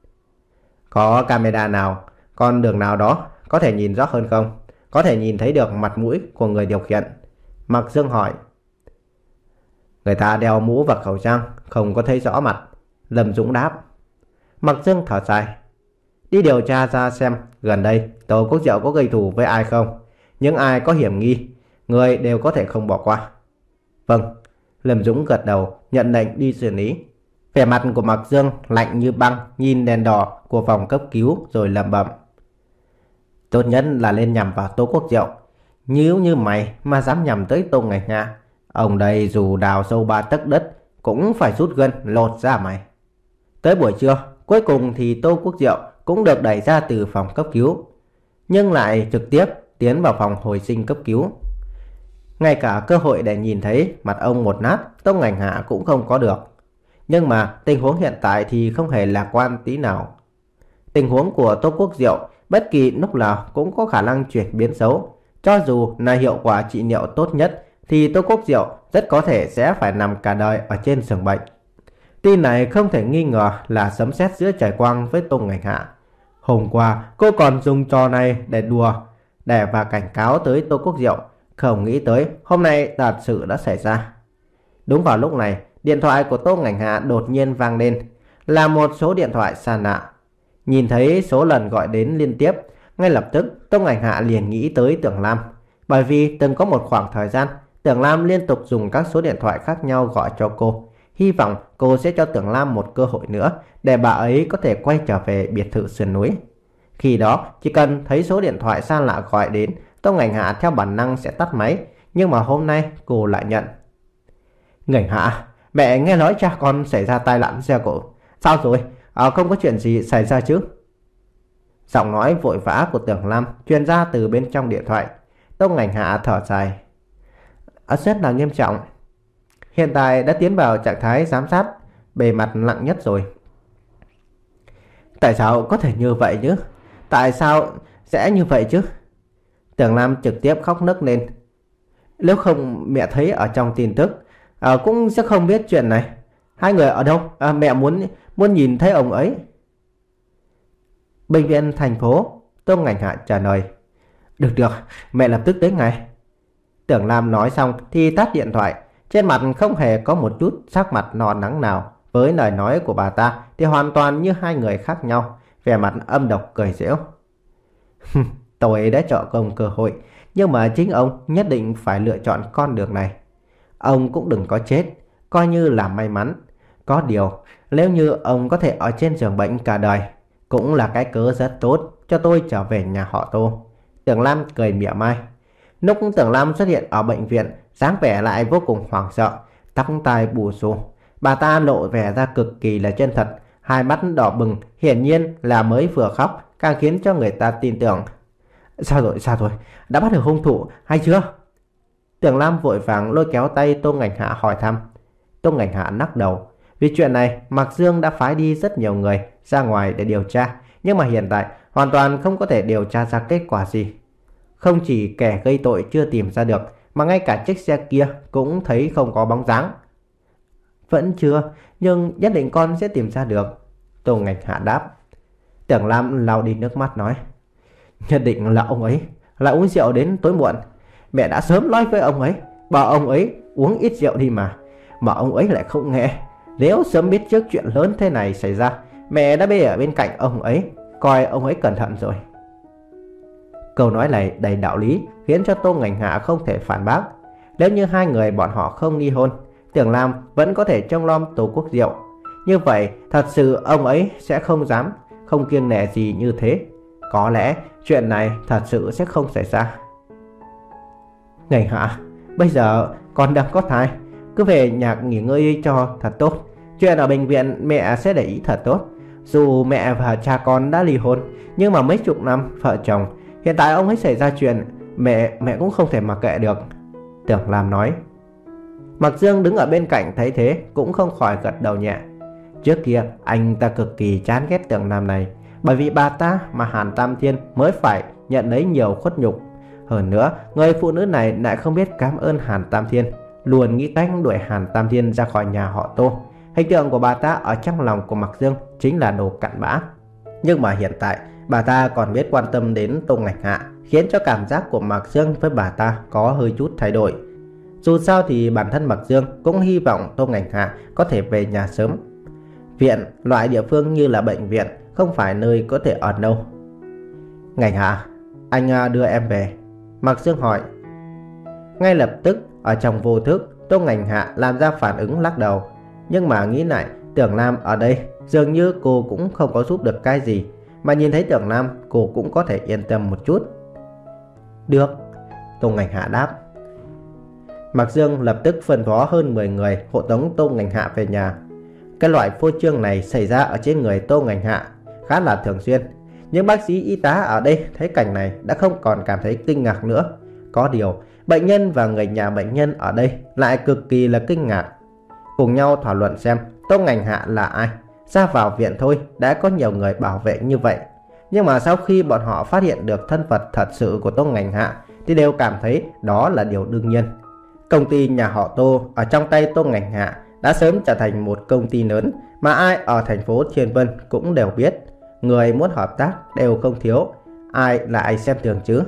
Có camera nào, con đường nào đó có thể nhìn rõ hơn không? Có thể nhìn thấy được mặt mũi của người điều khiển. Mạc Dương hỏi. Người ta đeo mũ và khẩu trang, không có thấy rõ mặt. Lâm Dũng đáp. Mạc Dương thở dài. Đi điều tra ra xem gần đây Tô Quốc Diệu có gây thù với ai không. Những ai có hiểm nghi, người đều có thể không bỏ qua. Vâng. Lâm Dũng gật đầu, nhận lệnh đi xử lý. Vẻ mặt của Mạc Dương lạnh như băng, nhìn đèn đỏ của phòng cấp cứu rồi lẩm bẩm. Tốt nhất là lên nhằm vào Tô Quốc Diệu. Nếu như mày mà dám nhằm tới Tô Ngành Hạ, ông đây dù đào sâu ba tấc đất cũng phải rút gân lột ra mày. Tới buổi trưa, cuối cùng thì Tô Quốc Diệu cũng được đẩy ra từ phòng cấp cứu, nhưng lại trực tiếp tiến vào phòng hồi sinh cấp cứu. Ngay cả cơ hội để nhìn thấy mặt ông một lát, Tô Ngành Hạ cũng không có được. Nhưng mà tình huống hiện tại thì không hề lạc quan tí nào. Tình huống của Tô Quốc Diệu bất kỳ lúc nào cũng có khả năng chuyển biến xấu. Cho dù là hiệu quả trị liệu tốt nhất thì Tô Quốc Diệu rất có thể sẽ phải nằm cả đời ở trên giường bệnh. Tin này không thể nghi ngờ là sấm sét giữa trời quang với Tô Ngành Hạ. Hôm qua cô còn dùng trò này để đùa, để và cảnh cáo tới Tô Quốc Diệu. Không nghĩ tới hôm nay thật sự đã xảy ra. Đúng vào lúc này, điện thoại của Tô Ngành Hạ đột nhiên vang lên. Là một số điện thoại xa lạ. Nhìn thấy số lần gọi đến liên tiếp, ngay lập tức Tô Ngành Hạ liền nghĩ tới Tưởng Lam. Bởi vì từng có một khoảng thời gian Tưởng Lam liên tục dùng các số điện thoại khác nhau gọi cho cô. Hy vọng cô sẽ cho Tưởng Lam một cơ hội nữa để bà ấy có thể quay trở về biệt thự sườn núi. Khi đó chỉ cần thấy số điện thoại xa lạ gọi đến, Tô Ngành Hạ theo bản năng sẽ tắt máy. Nhưng mà hôm nay cô lại nhận. Ngành Hạ, Mẹ nghe nói cha con xảy ra tai nạn xe cộ. Sao rồi? À, không có chuyện gì xảy ra chứ? Giọng nói vội vã của Tưởng Lam truyền ra từ bên trong điện thoại. Tô Ngành Hạ thở dài. À, rất là nghiêm trọng. Hiện tại đã tiến vào trạng thái giám sát bề mặt nặng nhất rồi. Tại sao có thể như vậy chứ? Tại sao sẽ như vậy chứ? Tưởng Lam trực tiếp khóc nấc lên. Nếu không mẹ thấy ở trong tin tức, à, cũng sẽ không biết chuyện này. Hai người ở đâu? À, mẹ muốn muốn nhìn thấy ông ấy. Bệnh viện thành phố. Tô Ngành Hạ trả lời. Được được, mẹ lập tức tới ngay. Tưởng Lam nói xong thì tắt điện thoại. Trên mặt không hề có một chút sắc mặt no nắng nào. Với lời nói của bà ta thì hoàn toàn như hai người khác nhau. Vẻ mặt âm độc cười giễu. Tôi đã cho ông cơ hội, nhưng mà chính ông nhất định phải lựa chọn con đường này. Ông cũng đừng có chết, coi như là may mắn. Có điều, nếu như ông có thể ở trên giường bệnh cả đời, cũng là cái cớ rất tốt cho tôi trở về nhà họ Tô. Tưởng Lam cười mỉa mai. Lúc Tưởng Lam xuất hiện ở bệnh viện, dáng vẻ lại vô cùng hoảng sợ, tóc tai bù xù. Bà ta lộ vẻ ra cực kỳ là chân thật, hai mắt đỏ bừng, hiển nhiên là mới vừa khóc, càng khiến cho người ta tin tưởng. Sao rồi, sao rồi? Đã bắt được hung thủ hay chưa? Tưởng Lam vội vàng lôi kéo tay Tô Ngành Hạ hỏi thăm. Tô Ngành Hạ lắc đầu. Vì chuyện này, Mạc Dương đã phái đi rất nhiều người ra ngoài để điều tra, nhưng mà hiện tại hoàn toàn không có thể điều tra ra kết quả gì. Không chỉ kẻ gây tội chưa tìm ra được, mà ngay cả chiếc xe kia cũng thấy không có bóng dáng. Vẫn chưa, nhưng nhất định con sẽ tìm ra được. Tô Ngành Hạ đáp. Tưởng Lam lau đi nước mắt nói. Nhất định là ông ấy, là uống rượu đến tối muộn. Mẹ đã sớm nói với ông ấy, bảo ông ấy uống ít rượu đi mà. Mà ông ấy lại không nghe. Nếu sớm biết trước chuyện lớn thế này xảy ra, mẹ đã bê ở bên cạnh ông ấy, coi ông ấy cẩn thận rồi. Câu nói này đầy đạo lý, khiến cho Tô Ngành Hạ không thể phản bác. Nếu như hai người bọn họ không ly hôn, Tưởng Lam vẫn có thể trông nom Tô Quốc Diệu. Như vậy thật sự ông ấy sẽ không dám, không kiêng nể gì như thế. Có lẽ chuyện này thật sự sẽ không xảy ra. Ngành Hạ, bây giờ con đang có thai, cứ về nhà nghỉ ngơi cho thật tốt. Chuyện ở bệnh viện mẹ sẽ để ý thật tốt. Dù mẹ và cha con đã ly hôn, nhưng mà mấy chục năm vợ chồng, hiện tại ông ấy xảy ra chuyện, mẹ mẹ cũng không thể mặc kệ được. Tưởng Lam nói. Mạc Dương đứng ở bên cạnh thấy thế cũng không khỏi gật đầu nhẹ. Trước kia anh ta cực kỳ chán ghét Tưởng Lam này, bởi vì bà ta mà Hàn Tam Thiên mới phải nhận lấy nhiều khuất nhục. Hơn nữa, người phụ nữ này lại không biết cảm ơn Hàn Tam Thiên, luôn nghĩ cách đuổi Hàn Tam Thiên ra khỏi nhà họ Tô. Hình tượng của bà ta ở trong lòng của Mạc Dương chính là đồ cặn bã. Nhưng mà hiện tại bà ta còn biết quan tâm đến Tô Ngành Hạ, khiến cho cảm giác của Mạc Dương với bà ta có hơi chút thay đổi. Dù sao thì bản thân Mạc Dương cũng hy vọng Tô Ngành Hạ có thể về nhà sớm. Viện, loại địa phương như là bệnh viện, không phải nơi có thể ở lâu. Ngành Hạ, anh đưa em về. Mạc Dương hỏi. Ngay lập tức ở trong vô thức, Tô Ngành Hạ làm ra phản ứng lắc đầu. Nhưng mà nghĩ lại, Tưởng Lam ở đây dường như cô cũng không có giúp được cái gì, mà nhìn thấy Tưởng Lam cô cũng có thể yên tâm một chút. Được, Tô Ngành Hạ đáp. Mạc Dương lập tức phân phó hơn mười người hộ tống Tô Ngành Hạ về nhà. Cái loại phô trương này xảy ra ở trên người Tô Ngành Hạ khá là thường xuyên. Những bác sĩ y tá ở đây thấy cảnh này đã không còn cảm thấy kinh ngạc nữa. Có điều, bệnh nhân và người nhà bệnh nhân ở đây lại cực kỳ là kinh ngạc. Cùng nhau thảo luận xem Tô Ngành Hạ là ai. Ra vào viện thôi đã có nhiều người bảo vệ như vậy. Nhưng mà sau khi bọn họ phát hiện được thân phận thật sự của Tô Ngành Hạ thì đều cảm thấy đó là điều đương nhiên. Công ty nhà họ Tô ở trong tay Tô Ngành Hạ đã sớm trở thành một công ty lớn mà ai ở thành phố Thiên Vân cũng đều biết. Người muốn hợp tác đều không thiếu, ai lại xem thường chứ.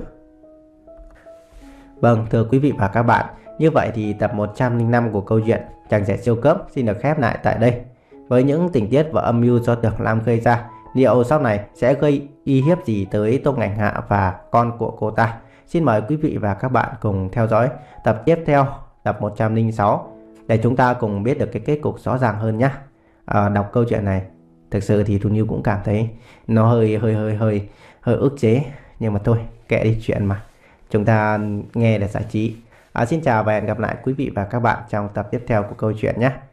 Vâng, thưa quý vị và các bạn, như vậy thì tập một trăm lẻ năm của câu chuyện Chàng Rể Siêu Cấp xin được khép lại tại đây. Với những tình tiết và âm mưu do Tưởng Lam gây ra, liệu sau này sẽ gây uy hiếp gì tới Tô Ngành Hạ và con của cô ta? Xin mời quý vị và các bạn cùng theo dõi tập tiếp theo, tập một trăm lẻ sáu, để chúng ta cùng biết được cái kết cục rõ ràng hơn nhé. À, đọc câu chuyện này thực sự thì Thu Nhiêu cũng cảm thấy nó hơi hơi hơi hơi hơi ức chế, nhưng mà thôi kệ đi, chuyện mà chúng ta nghe để giải trí. À, xin chào và hẹn gặp lại quý vị và các bạn trong tập tiếp theo của câu chuyện nhé.